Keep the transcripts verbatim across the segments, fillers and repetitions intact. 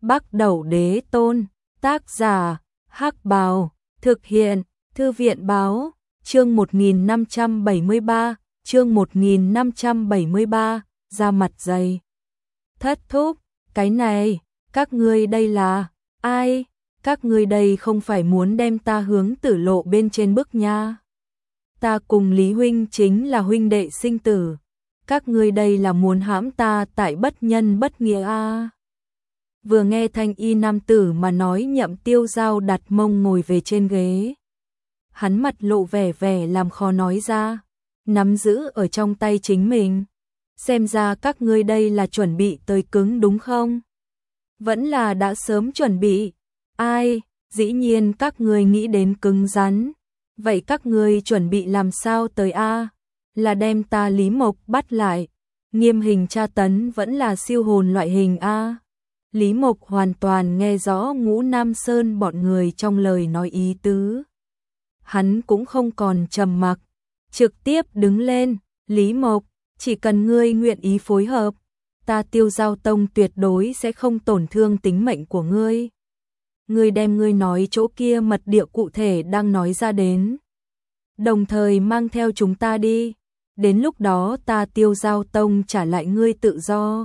Bắc Đẩu Đế Tôn, tác giả, Hắc Bào, thực hiện, Thư viện Báo, chương một nghìn năm trăm bảy mươi ba, chương một nghìn năm trăm bảy mươi ba, ra mặt dày. Thất thúc, cái này, các ngươi đây là, ai? Các ngươi đây không phải muốn đem ta hướng tử lộ bên trên bức nha. Ta cùng Lý huynh chính là huynh đệ sinh tử. Các ngươi đây là muốn hãm ta tại bất nhân bất nghĩa a. À. Vừa nghe thanh y nam tử mà nói, Nhậm Tiêu Giao đặt mông ngồi về trên ghế. Hắn mặt lộ vẻ vẻ làm khó nói ra, nắm giữ ở trong tay chính mình. Xem ra các ngươi đây là chuẩn bị tới cứng đúng không? Vẫn là đã sớm chuẩn bị. Ai, dĩ nhiên các ngươi nghĩ đến cứng rắn. Vậy các ngươi chuẩn bị làm sao tới a? Là đem ta Lý Mộc bắt lại, nghiêm hình tra tấn vẫn là siêu hồn loại hình a? Lý Mộc hoàn toàn nghe rõ Ngũ Nam Sơn bọn người trong lời nói ý tứ. Hắn cũng không còn trầm mặc, trực tiếp đứng lên, Lý Mộc, chỉ cần ngươi nguyện ý phối hợp, ta Tiêu Giao Tông tuyệt đối sẽ không tổn thương tính mệnh của ngươi. Ngươi đem ngươi nói chỗ kia mật địa cụ thể đang nói ra đến. Đồng thời mang theo chúng ta đi, đến lúc đó ta Tiêu Giao Tông trả lại ngươi tự do.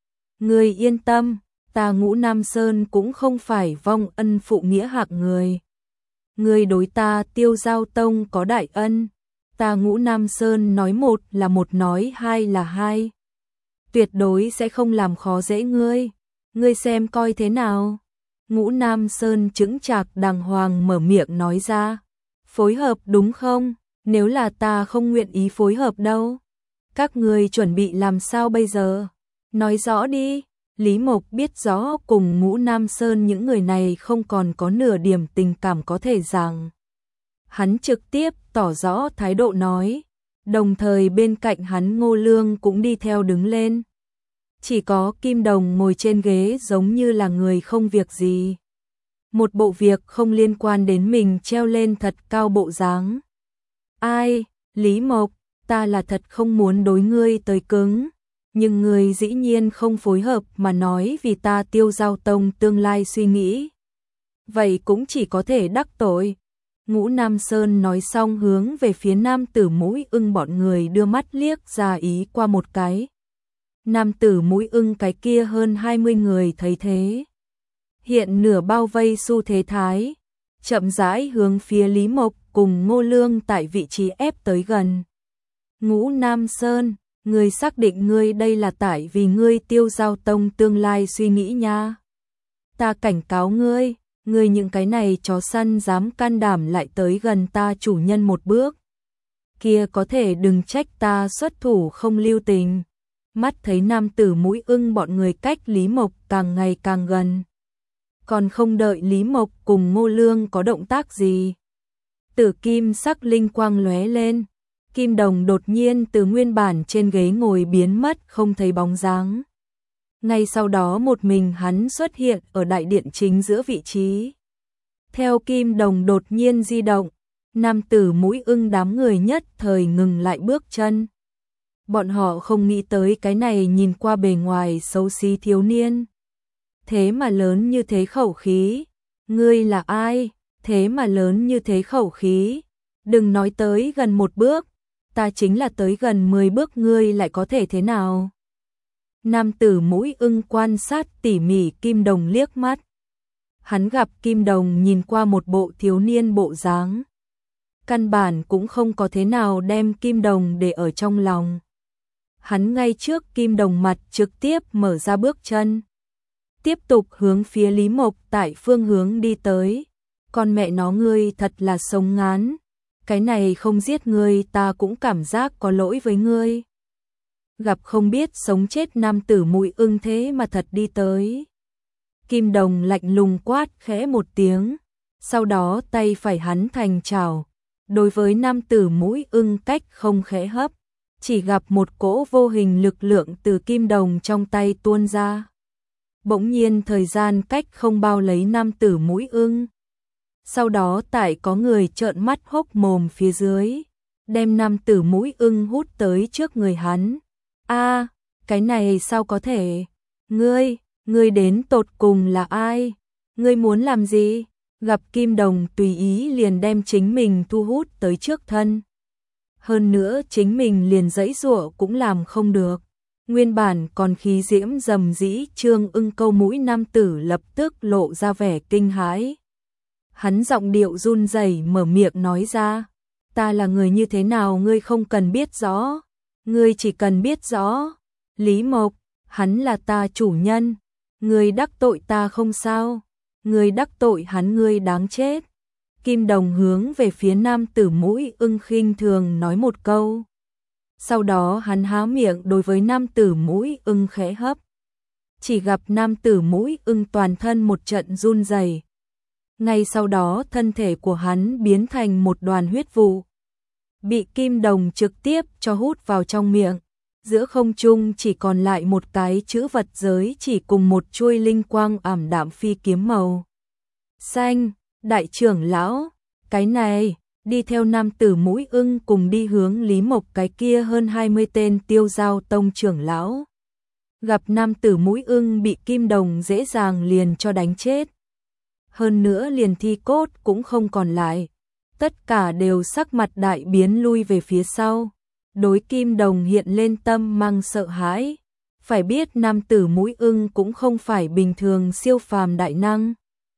Ngươi yên tâm, ta Ngũ Nam Sơn cũng không phải vong ân phụ nghĩa hạng người. Ngươi đối ta Tiêu Giao Tông có đại ân, ta Ngũ Nam Sơn nói một là một, nói hai là hai. Tuyệt đối sẽ không làm khó dễ ngươi, ngươi xem coi thế nào. Ngũ Nam Sơn chững chạc đàng hoàng mở miệng nói ra. Phối hợp đúng không? Nếu là ta không nguyện ý phối hợp đâu, các ngươi chuẩn bị làm sao bây giờ? Nói rõ đi. Lý Mộc biết rõ cùng Ngũ Nam Sơn những người này không còn có nửa điểm tình cảm có thể rằng. Hắn trực tiếp tỏ rõ thái độ nói, đồng thời bên cạnh hắn Ngô Lương cũng đi theo đứng lên. Chỉ có Kim Đồng ngồi trên ghế giống như là người không việc gì. Một bộ việc không liên quan đến mình treo lên thật cao bộ dáng. Ai, Lý Mộc, ta là thật không muốn đối ngươi tới cứng. Nhưng người dĩ nhiên không phối hợp mà nói vì ta Tiêu Giao Tông tương lai suy nghĩ. Vậy cũng chỉ có thể đắc tội. Ngũ Nam Sơn nói xong hướng về phía nam tử Mũi Ưng bọn người đưa mắt liếc ra ý qua một cái. Nam tử Mũi Ưng cái kia hơn hai mươi người thấy thế. Hiện nửa bao vây xu thế thái. Chậm rãi hướng phía Lý Mộc cùng Ngô Lương tại vị trí ép tới gần. Ngũ Nam Sơn, ngươi xác định ngươi đây là tại vì ngươi Tiêu Giao Tông tương lai suy nghĩ nha. Ta cảnh cáo ngươi, ngươi những cái này chó săn dám can đảm lại tới gần ta chủ nhân một bước. Kia có thể đừng trách ta xuất thủ không lưu tình. Mắt thấy nam tử Mũi Ưng bọn người cách Lý Mộc càng ngày càng gần. Còn không đợi Lý Mộc cùng Ngô Lương có động tác gì. Tử kim sắc linh quang lóe lên. Kim Đồng đột nhiên từ nguyên bản trên ghế ngồi biến mất không thấy bóng dáng. Ngay sau đó một mình hắn xuất hiện ở đại điện chính giữa vị trí. Theo Kim Đồng đột nhiên di động, nam tử Mũi Ưng đám người nhất thời ngừng lại bước chân. Bọn họ không nghĩ tới cái này nhìn qua bề ngoài xấu xí thiếu niên. Thế mà lớn như thế khẩu khí. Ngươi là ai? Thế mà lớn như thế khẩu khí. Đừng nói tới gần một bước. Ta chính là tới gần mười bước ngươi lại có thể thế nào? Nam tử Mũi Ưng quan sát tỉ mỉ Kim Đồng liếc mắt. Hắn gặp Kim Đồng nhìn qua một bộ thiếu niên bộ dáng. Căn bản cũng không có thế nào đem Kim Đồng để ở trong lòng. Hắn ngay trước Kim Đồng mặt trực tiếp mở ra bước chân. Tiếp tục hướng phía Lý Mộc tại phương hướng đi tới. Con mẹ nó ngươi thật là sống ngán. Cái này không giết ngươi ta cũng cảm giác có lỗi với ngươi. Gặp không biết sống chết nam tử Mũi Ưng thế mà thật đi tới. Kim Đồng lạnh lùng quát khẽ một tiếng. Sau đó tay phải hắn thành chảo. Đối với nam tử Mũi Ưng cách không khẽ hấp. Chỉ gặp một cỗ vô hình lực lượng từ Kim Đồng trong tay tuôn ra. Bỗng nhiên thời gian cách không bao lấy nam tử Mũi Ưng. Sau đó tại có người trợn mắt hốc mồm phía dưới, đem nam tử Mũi Ưng hút tới trước người hắn. A, cái này sao có thể? Ngươi, ngươi đến tột cùng là ai? Ngươi muốn làm gì? Gặp Kim Đồng tùy ý liền đem chính mình thu hút tới trước thân. Hơn nữa chính mình liền giãy giụa cũng làm không được. Nguyên bản còn khí diễm rầm rĩ Trương Ưng câu mũi nam tử lập tức lộ ra vẻ kinh hãi. Hắn giọng điệu run rẩy mở miệng nói ra, ta là người như thế nào ngươi không cần biết rõ, ngươi chỉ cần biết rõ, Lý Mộc, hắn là ta chủ nhân, ngươi đắc tội ta không sao, ngươi đắc tội hắn ngươi đáng chết. Kim Đồng hướng về phía nam tử mũi ưng khinh thường nói một câu. Sau đó hắn há miệng đối với nam tử mũi ưng khẽ hấp. Chỉ gặp nam tử mũi ưng toàn thân một trận run rẩy. Ngay sau đó thân thể của hắn biến thành một đoàn huyết vụ. Bị Kim Đồng trực tiếp cho hút vào trong miệng. Giữa không trung chỉ còn lại một cái chữ vật giới chỉ cùng một chuôi linh quang ảm đạm phi kiếm màu xanh. Đại trưởng lão, cái này, đi theo nam tử mũi ưng cùng đi hướng Lý Mộc cái kia hơn hai mươi tên Tiêu Giao Tông trưởng lão. Gặp nam tử mũi ưng bị Kim Đồng dễ dàng liền cho đánh chết. Hơn nữa liền thi cốt cũng không còn lại. Tất cả đều sắc mặt đại biến lui về phía sau. Đối Kim Đồng hiện lên tâm mang sợ hãi. Phải biết nam tử mũi ưng cũng không phải bình thường siêu phàm đại năng.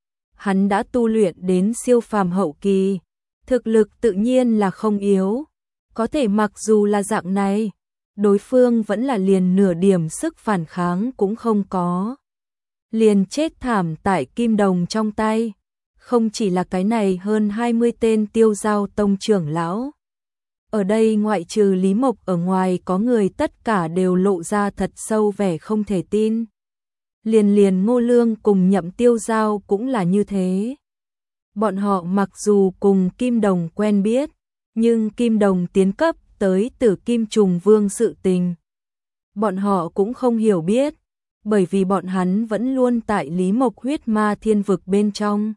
Hắn đã tu luyện đến siêu phàm hậu kỳ, thực lực tự nhiên là không yếu, có thể mặc dù là dạng này, đối phương vẫn là liền nửa điểm sức phản kháng cũng không có. Liền chết thảm tại Kim Đồng trong tay, không chỉ là cái này hơn hai mươi tên Tiêu Giao Tông trưởng lão. Ở đây ngoại trừ Lý Mộc ở ngoài có người tất cả đều lộ ra thật sâu vẻ không thể tin. Liền liền Ngô Lương cùng Nhậm Tiêu Giao cũng là như thế. Bọn họ mặc dù cùng Kim Đồng quen biết, nhưng Kim Đồng tiến cấp tới Tử Kim Trùng Vương sự tình. Bọn họ cũng không hiểu biết, bởi vì bọn hắn vẫn luôn tại Lý Mộc huyết ma thiên vực bên trong.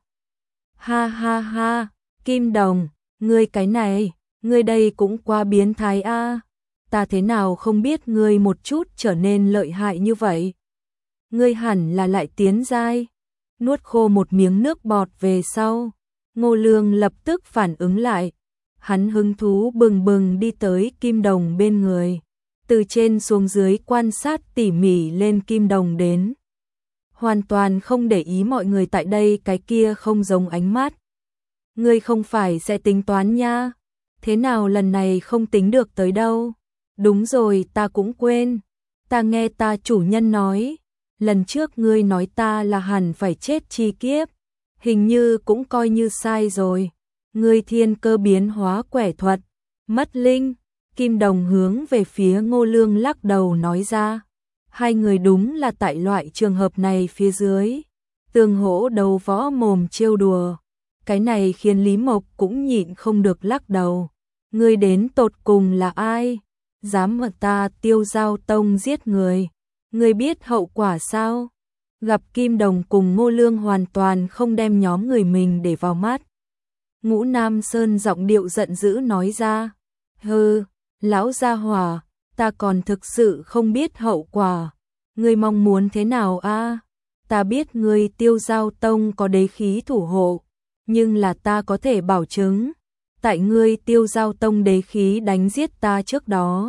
Ha ha ha, Kim Đồng, ngươi cái này, ngươi đây cũng quá biến thái a. Ta thế nào không biết ngươi một chút trở nên lợi hại như vậy. Ngươi hẳn là lại tiến giai. Nuốt khô một miếng nước bọt về sau, Ngô Lương lập tức phản ứng lại. Hắn hứng thú bừng bừng đi tới Kim Đồng bên người, từ trên xuống dưới quan sát tỉ mỉ lên Kim Đồng đến. Hoàn toàn không để ý mọi người tại đây cái kia không giống ánh mắt. Ngươi không phải sẽ tính toán nha, thế nào lần này không tính được tới đâu. Đúng rồi, ta cũng quên, ta nghe ta chủ nhân nói, lần trước ngươi nói ta là hẳn phải chết chi kiếp, hình như cũng coi như sai rồi. Ngươi thiên cơ biến hóa quẻ thuật, mất linh. Kim Đồng hướng về phía Ngô Lương lắc đầu nói ra. Hai người đúng là tại loại trường hợp này phía dưới, tương hỗ đầu võ mồm trêu đùa. Cái này khiến Lý Mộc cũng nhịn không được lắc đầu. Ngươi đến tột cùng là ai? Dám ở ta Tiêu Giao Tông giết người, ngươi biết hậu quả sao? Gặp Kim Đồng cùng Ngô Lương hoàn toàn không đem nhóm người mình để vào mắt. Ngũ Nam Sơn giọng điệu giận dữ nói ra. Hừ, lão gia hỏa, ta còn thực sự không biết hậu quả. Ngươi mong muốn thế nào a? Ta biết ngươi Tiêu Giao Tông có đế khí thủ hộ, nhưng là ta có thể bảo chứng, tại ngươi Tiêu Giao Tông đế khí đánh giết ta trước đó,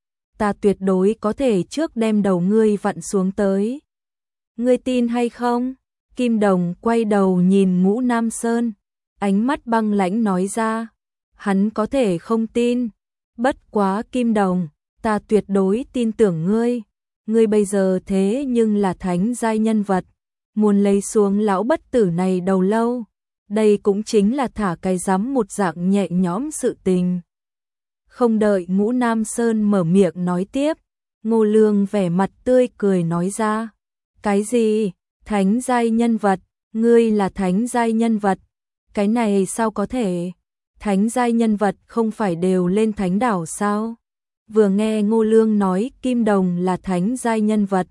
ta tuyệt đối có thể trước đem đầu ngươi vặn xuống tới. Ngươi tin hay không? Kim Đồng quay đầu nhìn Ngũ Nam Sơn, ánh mắt băng lãnh nói ra. Hắn có thể không tin, bất quá Kim Đồng, ta tuyệt đối tin tưởng ngươi. Ngươi bây giờ thế nhưng là thánh giai nhân vật, muốn lấy xuống lão bất tử này đầu lâu, đây cũng chính là thả cái rắm một dạng nhẹ nhõm sự tình. Không đợi Ngũ Nam Sơn mở miệng nói tiếp, Ngô Lương vẻ mặt tươi cười nói ra. Cái gì? Thánh giai nhân vật? Ngươi là thánh giai nhân vật? Cái này sao có thể? Thánh giai nhân vật không phải đều lên thánh đảo sao? Vừa nghe Ngô Lương nói Kim Đồng là thánh giai nhân vật,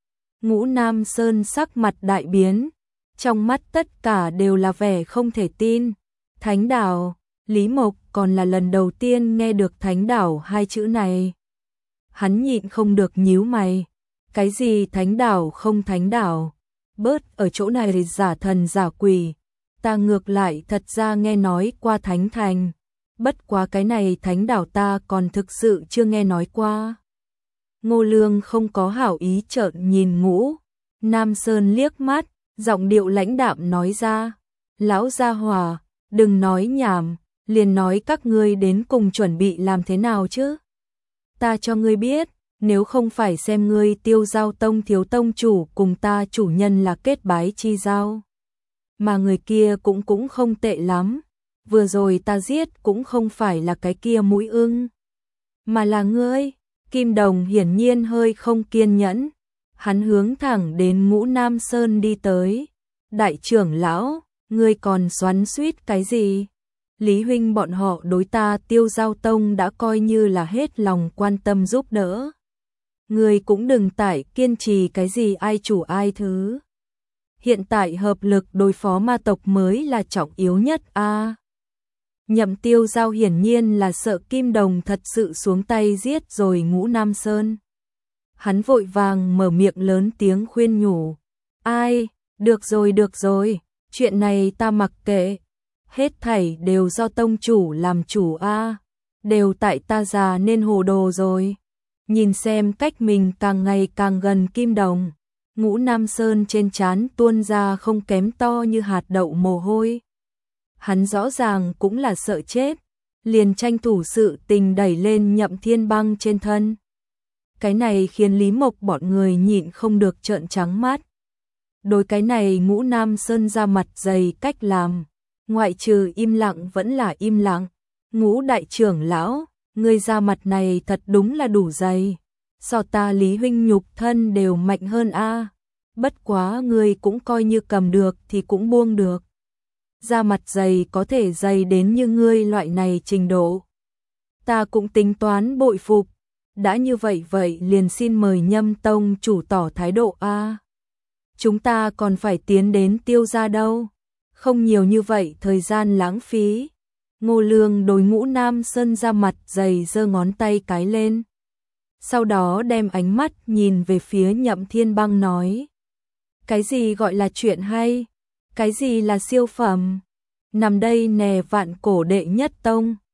Ngũ Nam Sơn sắc mặt đại biến, trong mắt tất cả đều là vẻ không thể tin. Thánh đảo? Lý Mộc còn là lần đầu tiên nghe được thánh đảo hai chữ này. Hắn nhịn không được nhíu mày, Cái gì thánh đảo không thánh đảo, bớt ở chỗ này giả thần giả quỷ, ta ngược lại thật ra nghe nói qua thánh thành, bất quá cái này thánh đảo ta còn thực sự chưa nghe nói qua. Ngô Lương không có hảo ý trợn nhìn Ngũ Nam Sơn liếc mắt, giọng điệu lãnh đạm nói ra, lão gia hỏa, đừng nói nhảm, liền nói các ngươi đến cùng chuẩn bị làm thế nào chứ. Ta cho ngươi biết, nếu không phải xem ngươi Tiêu Giao Tông thiếu tông chủ cùng ta chủ nhân là kết bái chi giao. Mà người kia cũng cũng không tệ lắm, vừa rồi ta giết cũng không phải là cái kia mũi ưng, mà là ngươi. Kim Đồng hiển nhiên hơi không kiên nhẫn, hắn hướng thẳng đến Ngũ Nam Sơn đi tới. Đại trưởng lão, ngươi còn xoắn xuýt cái gì? Lý huynh bọn họ đối ta Tiêu Giao Tông đã coi như là hết lòng quan tâm giúp đỡ. Ngươi cũng đừng tại kiên trì cái gì ai chủ ai thứ. Hiện tại hợp lực đối phó ma tộc mới là trọng yếu nhất a. À, Nhậm Tiêu Giao hiển nhiên là sợ Kim Đồng thật sự xuống tay giết rồi Ngũ Nam Sơn. Hắn vội vàng mở miệng lớn tiếng khuyên nhủ. Ai, được rồi được rồi, chuyện này ta mặc kệ. Hết thảy đều do tông chủ làm chủ a, à, đều tại ta già nên hồ đồ rồi. Nhìn xem cách mình càng ngày càng gần Kim Đồng, Ngũ Nam Sơn trên trán tuôn ra không kém to như hạt đậu mồ hôi. Hắn rõ ràng cũng là sợ chết, liền tranh thủ sự tình đẩy lên Nhậm Thiên Băng trên thân. Cái này khiến Lý Mộc bọn người nhịn không được trợn trắng mắt. Đối cái này Ngũ Nam Sơn ra mặt dày cách làm, ngoại trừ im lặng vẫn là im lặng. Ngũ đại trưởng lão, ngươi ra mặt này thật đúng là đủ dày, so ta Lý huynh nhục thân đều mạnh hơn a. Bất quá ngươi cũng coi như cầm được thì cũng buông được. Da mặt dày có thể dày đến như ngươi loại này trình độ, ta cũng tính toán bội phục. Đã như vậy vậy liền xin mời Nhâm tông chủ tỏ thái độ a. À, chúng ta còn phải tiến đến Tiêu gia đâu, không nhiều như vậy thời gian lãng phí. Ngô Lương đối Ngũ Nam Sơn ra mặt dày giơ ngón tay cái lên, sau đó đem ánh mắt nhìn về phía Nhậm Thiên Băng nói. Cái gì gọi là chuyện hay? Cái gì là siêu phẩm? Nằm đây nè vạn cổ đệ nhất tông,